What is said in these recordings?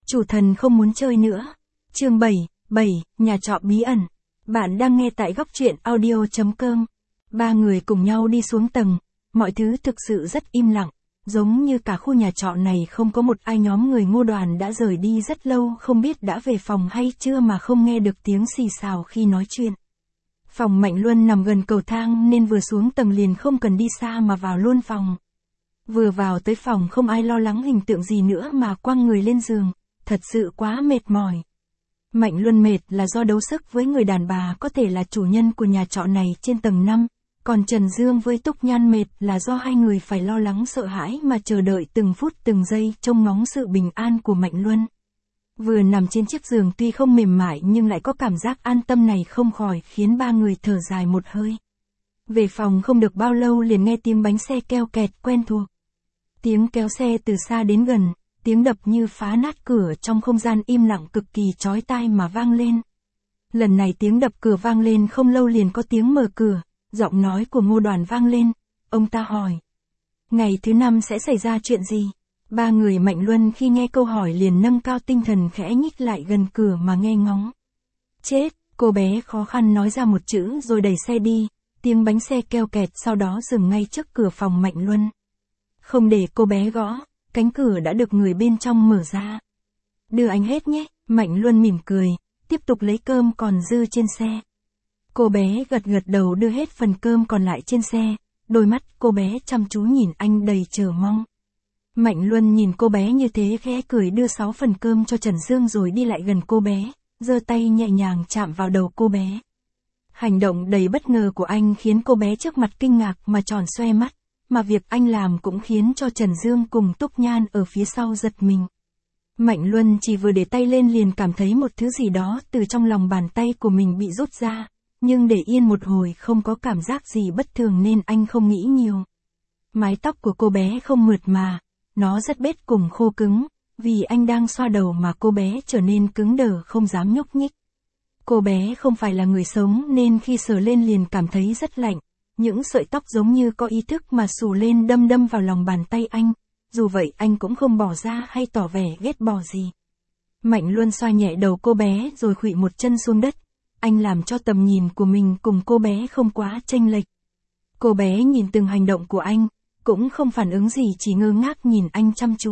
Chủ thần không muốn chơi nữa. Chương 7, nhà trọ bí ẩn. Bạn đang nghe tại góc truyện audio.com. Ba người cùng nhau đi xuống tầng, mọi thứ thực sự rất im lặng, giống như cả khu nhà trọ này không có một ai. Nhóm người Ngô Đoàn đã rời đi rất lâu, không biết đã về phòng hay chưa mà không nghe được tiếng xì xào khi nói chuyện. Phòng Mạnh Luân nằm gần cầu thang nên vừa xuống tầng liền không cần đi xa mà vào luôn phòng. Vừa vào tới phòng không ai lo lắng hình tượng gì nữa mà quăng người lên giường, thật sự quá mệt mỏi. Mạnh Luân mệt là do đấu sức với người đàn bà có thể là chủ nhân của nhà trọ này trên tầng 5, còn Trần Dương với Túc Nhan mệt là do hai người phải lo lắng sợ hãi mà chờ đợi từng phút từng giây trông ngóng sự bình an của Mạnh Luân. Vừa nằm trên chiếc giường tuy không mềm mại nhưng lại có cảm giác an tâm này không khỏi khiến ba người thở dài một hơi. Về phòng không được bao lâu liền nghe tiếng bánh xe keo kẹt quen thuộc. Tiếng kéo xe từ xa đến gần, tiếng đập như phá nát cửa trong không gian im lặng cực kỳ chói tai mà vang lên. Lần này tiếng đập cửa vang lên không lâu liền có tiếng mở cửa, giọng nói của Ngô Đoàn vang lên, ông ta hỏi. Ngày thứ 5 sẽ xảy ra chuyện gì? Ba người Mạnh Luân khi nghe câu hỏi liền nâng cao tinh thần khẽ nhích lại gần cửa mà nghe ngóng. Chết, cô bé khó khăn nói ra một chữ rồi đẩy xe đi, tiếng bánh xe keo kẹt sau đó dừng ngay trước cửa phòng Mạnh Luân. Không để cô bé gõ, cánh cửa đã được người bên trong mở ra. Đưa anh hết nhé, Mạnh Luân mỉm cười, tiếp tục lấy cơm còn dư trên xe. Cô bé gật gật đầu đưa hết phần cơm còn lại trên xe, đôi mắt cô bé chăm chú nhìn anh đầy chờ mong. Mạnh Luân nhìn cô bé như thế khẽ cười đưa 6 phần cơm cho Trần Dương rồi đi lại gần cô bé, giơ tay nhẹ nhàng chạm vào đầu cô bé. Hành động đầy bất ngờ của anh khiến cô bé trước mặt kinh ngạc mà tròn xoe mắt, mà việc anh làm cũng khiến cho Trần Dương cùng Túc Nhan ở phía sau giật mình. Mạnh Luân chỉ vừa để tay lên liền cảm thấy một thứ gì đó từ trong lòng bàn tay của mình bị rút ra, nhưng để yên một hồi không có cảm giác gì bất thường nên anh không nghĩ nhiều. Mái tóc của cô bé không mượt mà, nó rất bết cùng khô cứng, vì anh đang xoa đầu mà cô bé trở nên cứng đờ không dám nhúc nhích. Cô bé không phải là người sống nên khi sờ lên liền cảm thấy rất lạnh, những sợi tóc giống như có ý thức mà xù lên đâm vào lòng bàn tay anh, dù vậy anh cũng không bỏ ra hay tỏ vẻ ghét bỏ gì. Mạnh Luân xoa nhẹ đầu cô bé rồi khuỵu một chân xuống đất, anh làm cho tầm nhìn của mình cùng cô bé không quá chênh lệch. Cô bé nhìn từng hành động của anh, cũng không phản ứng gì chỉ ngơ ngác nhìn anh chăm chú.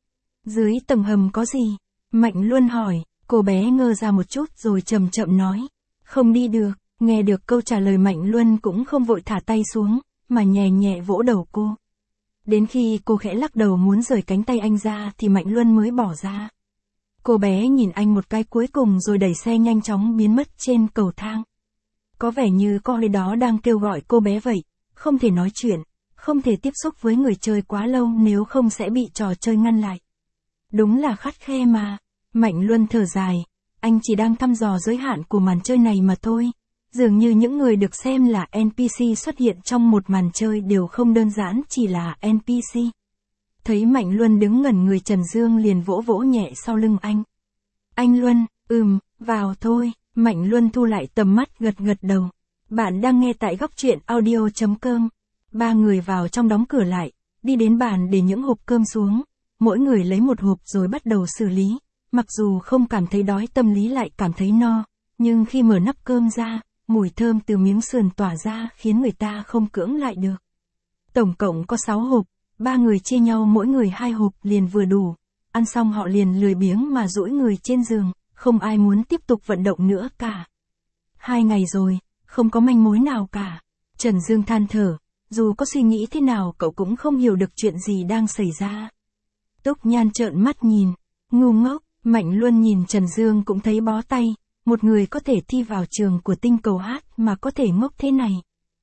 Dưới tầng hầm có gì? Mạnh Luân hỏi, cô bé ngơ ra một chút rồi chậm chậm nói, không đi được. Nghe được câu trả lời Mạnh Luân cũng không vội thả tay xuống, mà nhẹ nhẹ vỗ đầu cô. Đến khi cô khẽ lắc đầu muốn rời cánh tay anh ra thì Mạnh Luân mới bỏ ra. Cô bé nhìn anh một cái cuối cùng rồi đẩy xe nhanh chóng biến mất trên cầu thang. Có vẻ như có ai đó đang kêu gọi cô bé vậy, không thể nói chuyện, không thể tiếp xúc với người chơi quá lâu nếu không sẽ bị trò chơi ngăn lại. Đúng là khắt khe mà. Mạnh Luân thở dài, anh chỉ đang thăm dò giới hạn của màn chơi này mà thôi. Dường như những người được xem là NPC xuất hiện trong một màn chơi đều không đơn giản chỉ là NPC. Thấy Mạnh Luân đứng ngẩn người Trần Dương liền vỗ vỗ nhẹ sau lưng anh. Anh Luân, vào thôi, Mạnh Luân thu lại tầm mắt gật gật đầu. Bạn đang nghe tại góc truyện audio.com. Ba người vào trong đóng cửa lại, đi đến bàn để những hộp cơm xuống. Mỗi người lấy một hộp rồi bắt đầu xử lý. Mặc dù không cảm thấy đói tâm lý lại cảm thấy no, nhưng khi mở nắp cơm ra, mùi thơm từ miếng sườn tỏa ra khiến người ta không cưỡng lại được. Tổng cộng có 6 hộp, ba người chia nhau mỗi người 2 hộp liền vừa đủ. Ăn xong họ liền lười biếng mà duỗi người trên giường, không ai muốn tiếp tục vận động nữa cả. 2 ngày rồi, không có manh mối nào cả. Trần Dương than thở, dù có suy nghĩ thế nào cậu cũng không hiểu được chuyện gì đang xảy ra. Túc Nhan trợn mắt nhìn, ngu ngốc. Mạnh Luân nhìn Trần Dương cũng thấy bó tay. Một người có thể thi vào trường của tinh cầu hát mà có thể ngốc thế này.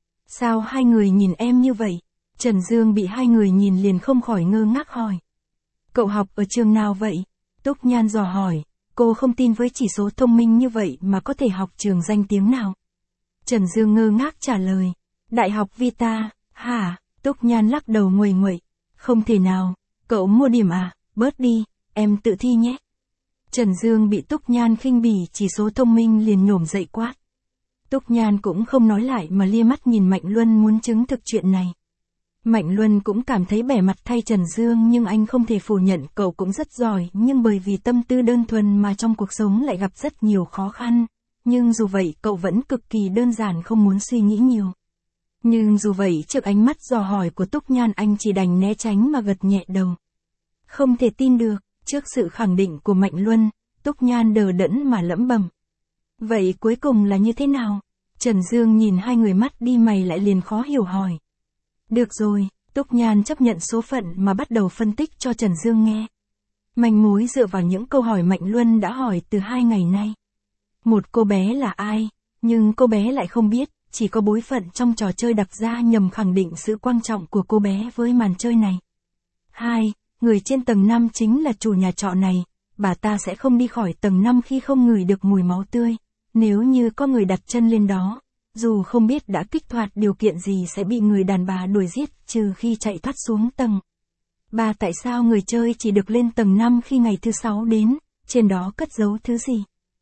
Sao hai người nhìn em như vậy? Trần Dương bị hai người nhìn liền không khỏi ngơ ngác hỏi. Cậu học ở trường nào vậy? Túc Nhan dò hỏi, cô không tin với chỉ số thông minh như vậy mà có thể học trường danh tiếng nào. Trần Dương ngơ ngác trả lời, Đại học Vita, hả? Túc Nhan lắc đầu nguầy nguậy, không thể nào, cậu mua điểm à, bớt đi, em tự thi nhé. Trần Dương bị Túc Nhan khinh bỉ chỉ số thông minh liền nhổm dậy quát. Túc Nhan cũng không nói lại mà lia mắt nhìn Mạnh Luân muốn chứng thực chuyện này. Mạnh Luân cũng cảm thấy bẻ mặt thay Trần Dương, nhưng anh không thể phủ nhận cậu cũng rất giỏi, nhưng bởi vì tâm tư đơn thuần mà trong cuộc sống lại gặp rất nhiều khó khăn. Nhưng dù vậy cậu vẫn cực kỳ đơn giản, không muốn suy nghĩ nhiều. Nhưng dù vậy trước ánh mắt dò hỏi của Túc Nhan anh chỉ đành né tránh mà gật nhẹ đầu. Không thể tin được, trước sự khẳng định của Mạnh Luân, Túc Nhan đờ đẫn mà lẩm bẩm. Vậy cuối cùng là như thế nào? Trần Dương nhìn hai người mắt đi mày lại liền khó hiểu hỏi. Được rồi, Túc Nhan chấp nhận số phận mà bắt đầu phân tích cho Trần Dương nghe. Manh mối dựa vào những câu hỏi Mạnh Luân đã hỏi từ 2 ngày nay. Một, cô bé là ai, nhưng cô bé lại không biết, chỉ có bối phận trong trò chơi đặt ra nhằm khẳng định sự quan trọng của cô bé với màn chơi này. 2, người trên tầng 5 chính là chủ nhà trọ này, bà ta sẽ không đi khỏi tầng 5 khi không ngửi được mùi máu tươi, nếu như có người đặt chân lên đó, dù không biết đã kích hoạt điều kiện gì sẽ bị người đàn bà đuổi giết trừ khi chạy thoát xuống tầng. 3, tại sao người chơi chỉ được lên tầng 5 khi ngày thứ 6 đến, trên đó cất giấu thứ gì?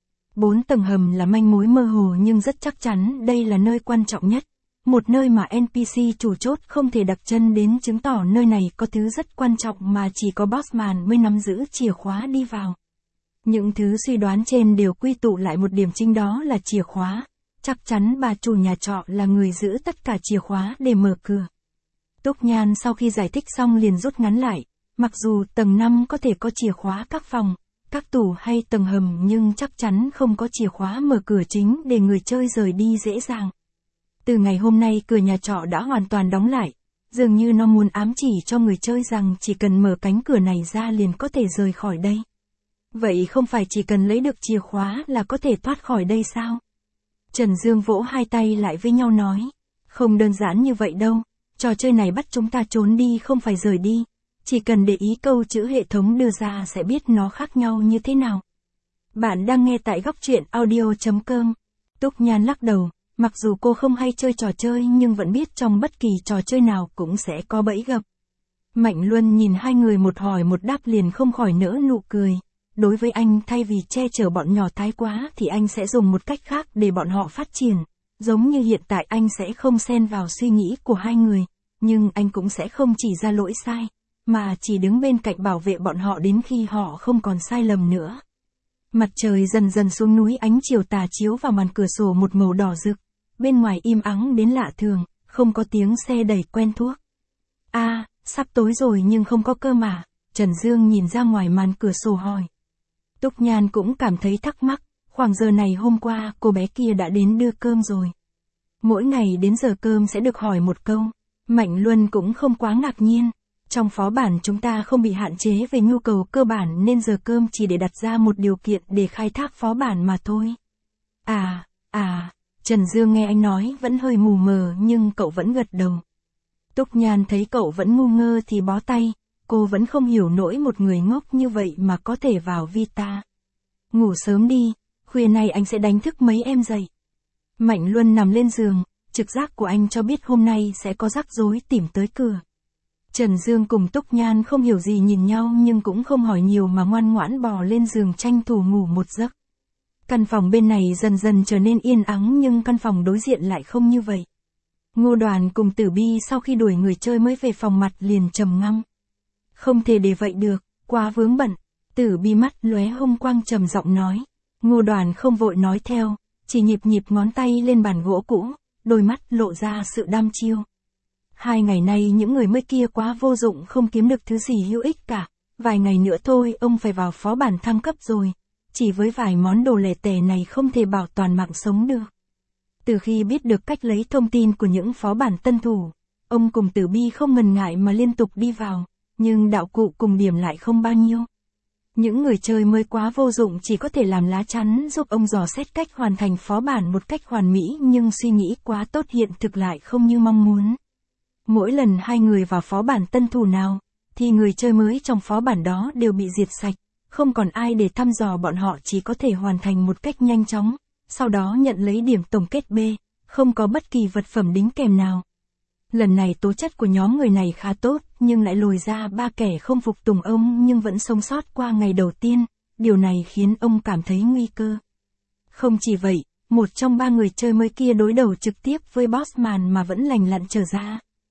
4, tầng hầm là manh mối mơ hồ nhưng rất chắc chắn đây là nơi quan trọng nhất. Một nơi mà NPC chủ chốt không thể đặt chân đến, chứng tỏ nơi này có thứ rất quan trọng mà chỉ có Bossman mới nắm giữ chìa khóa đi vào. Những thứ suy đoán trên đều quy tụ lại một điểm chính, đó là chìa khóa. Chắc chắn bà chủ nhà trọ là người giữ tất cả chìa khóa để mở cửa. Túc Nhan sau khi giải thích xong liền rút ngắn lại. Mặc dù tầng 5 có thể có chìa khóa các phòng, các tủ hay tầng hầm, nhưng chắc chắn không có chìa khóa mở cửa chính để người chơi rời đi dễ dàng. Từ ngày hôm nay cửa nhà trọ đã hoàn toàn đóng lại, dường như nó muốn ám chỉ cho người chơi rằng chỉ cần mở cánh cửa này ra liền có thể rời khỏi đây. Vậy không phải chỉ cần lấy được chìa khóa là có thể thoát khỏi đây sao? Trần Dương vỗ hai tay lại với nhau nói, không đơn giản như vậy đâu, trò chơi này bắt chúng ta trốn đi không phải rời đi, chỉ cần để ý câu chữ hệ thống đưa ra sẽ biết nó khác nhau như thế nào. Bạn đang nghe tại góc truyện audio.com. Túc Nhan lắc đầu, mặc dù cô không hay chơi trò chơi nhưng vẫn biết trong bất kỳ trò chơi nào cũng sẽ có bẫy gặp. Mạnh Luân nhìn hai người một hỏi một đáp liền không khỏi nở nụ cười. Đối với anh, thay vì che chở bọn nhỏ thái quá thì anh sẽ dùng một cách khác để bọn họ phát triển. Giống như hiện tại anh sẽ không xen vào suy nghĩ của hai người, nhưng anh cũng sẽ không chỉ ra lỗi sai, mà chỉ đứng bên cạnh bảo vệ bọn họ đến khi họ không còn sai lầm nữa. Mặt trời dần dần xuống núi, ánh chiều tà chiếu vào màn cửa sổ một màu đỏ rực. Bên ngoài im ắng đến lạ thường, không có tiếng xe đẩy quen thuộc. Sắp tối rồi nhưng không có cơ mà. Trần Dương nhìn ra ngoài màn cửa sổ hỏi. Túc Nhan cũng cảm thấy thắc mắc, khoảng giờ này hôm qua cô bé kia đã đến đưa cơm rồi. Mỗi ngày đến giờ cơm sẽ được hỏi một câu. Mạnh Luân cũng không quá ngạc nhiên. Trong phó bản chúng ta không bị hạn chế về nhu cầu cơ bản nên giờ cơm chỉ để đặt ra một điều kiện để khai thác phó bản mà thôi. Trần Dương nghe anh nói vẫn hơi mù mờ nhưng cậu vẫn gật đầu. Túc Nhan thấy cậu vẫn ngu ngơ thì bó tay, cô vẫn không hiểu nổi một người ngốc như vậy mà có thể vào Vita. Ngủ sớm đi, khuya nay anh sẽ đánh thức mấy em dậy. Mạnh Luân nằm lên giường, trực giác của anh cho biết hôm nay sẽ có rắc rối tìm tới cửa. Trần Dương cùng Túc Nhan không hiểu gì nhìn nhau nhưng cũng không hỏi nhiều mà ngoan ngoãn bò lên giường tranh thủ ngủ một giấc. Căn phòng bên này dần dần trở nên yên ắng nhưng căn phòng đối diện lại không như vậy. Ngô Đoàn cùng Tử Bi sau khi đuổi người chơi mới về phòng mặt liền trầm ngâm. Không thể để vậy được, quá vướng bận. Tử Bi mắt lóe hung quang trầm giọng nói. Ngô Đoàn không vội nói theo, chỉ nhịp ngón tay lên bàn gỗ cũ, đôi mắt lộ ra sự đăm chiêu. 2 ngày nay những người mới kia quá vô dụng, không kiếm được thứ gì hữu ích cả. Vài ngày nữa thôi ông phải vào phó bản thăng cấp rồi. Chỉ với vài món đồ lẻ tẻ này không thể bảo toàn mạng sống được. Từ khi biết được cách lấy thông tin của những phó bản tân thủ, ông cùng Tử Bi không ngần ngại mà liên tục đi vào, nhưng đạo cụ cùng điểm lại không bao nhiêu. Những người chơi mới quá vô dụng chỉ có thể làm lá chắn giúp ông dò xét cách hoàn thành phó bản một cách hoàn mỹ, nhưng suy nghĩ quá tốt hiện thực lại không như mong muốn. Mỗi lần hai người vào phó bản tân thủ nào, thì người chơi mới trong phó bản đó đều bị diệt sạch, không còn ai để thăm dò bọn họ, chỉ có thể hoàn thành một cách nhanh chóng, sau đó nhận lấy điểm tổng kết B, không có bất kỳ vật phẩm đính kèm nào. Lần này tố chất của nhóm người này khá tốt, nhưng lại lồi ra 3 kẻ không phục tùng ông nhưng vẫn sống sót qua ngày đầu tiên, điều này khiến ông cảm thấy nguy cơ. Không chỉ vậy, một trong 3 người chơi mới kia đối đầu trực tiếp với Bossman mà vẫn lành lặn trở ra.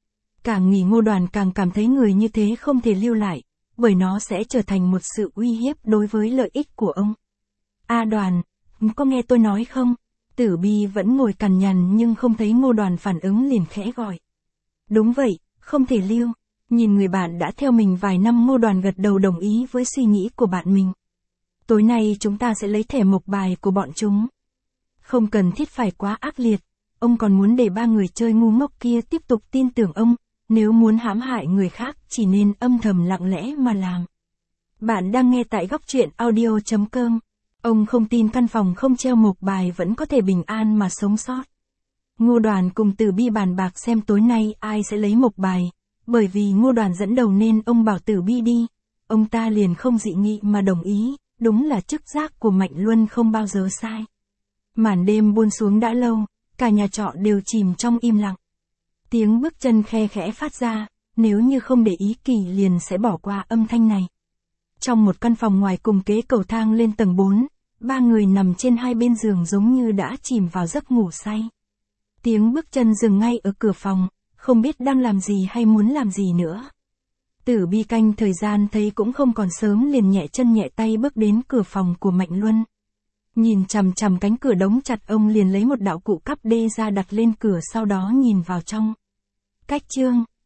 Càng nghỉ Ngô Đoàn càng cảm thấy người như thế không thể lưu lại, bởi nó sẽ trở thành một sự uy hiếp đối với lợi ích của ông. A Đoàn, có nghe tôi nói không? Tử Bi vẫn ngồi cằn nhằn nhưng không thấy Ngô Đoàn phản ứng liền khẽ gọi. Đúng vậy, không thể lưu. Nhìn người bạn đã theo mình vài năm, Ngô Đoàn gật đầu đồng ý với suy nghĩ của bạn mình. Tối nay chúng ta sẽ lấy thẻ mộc bài của bọn chúng. Không cần thiết phải quá ác liệt, ông còn muốn để ba người chơi ngu ngốc kia tiếp tục tin tưởng ông, nếu muốn hãm hại người khác chỉ nên âm thầm lặng lẽ mà làm. Bạn đang nghe tại góc truyện audio.com. Ông không tin căn phòng không treo mộc bài vẫn có thể bình an mà sống sót. Ngô Đoàn cùng Tử Bi bàn bạc xem tối nay ai sẽ lấy mộc bài, bởi vì Ngô Đoàn dẫn đầu nên ông bảo Tử Bi đi. Ông ta liền không dị nghị mà đồng ý, đúng là chức giác của Mạnh Luân không bao giờ sai. Màn đêm buông xuống đã lâu, cả nhà trọ đều chìm trong im lặng. Tiếng bước chân khe khẽ phát ra, nếu như không để ý Kỳ liền sẽ bỏ qua âm thanh này. Trong một căn phòng ngoài cùng kế cầu thang lên tầng 4, ba người nằm trên hai bên giường giống như đã chìm vào giấc ngủ say. Tiếng bước chân dừng ngay ở cửa phòng, không biết đang làm gì hay muốn làm gì nữa. Tử Bi canh thời gian thấy cũng không còn sớm liền nhẹ chân nhẹ tay bước đến cửa phòng của Mạnh Luân. Nhìn chằm chằm cánh cửa đóng chặt, ông liền lấy một đạo cụ cắp đê ra đặt lên cửa, sau đó nhìn vào trong. Cách chương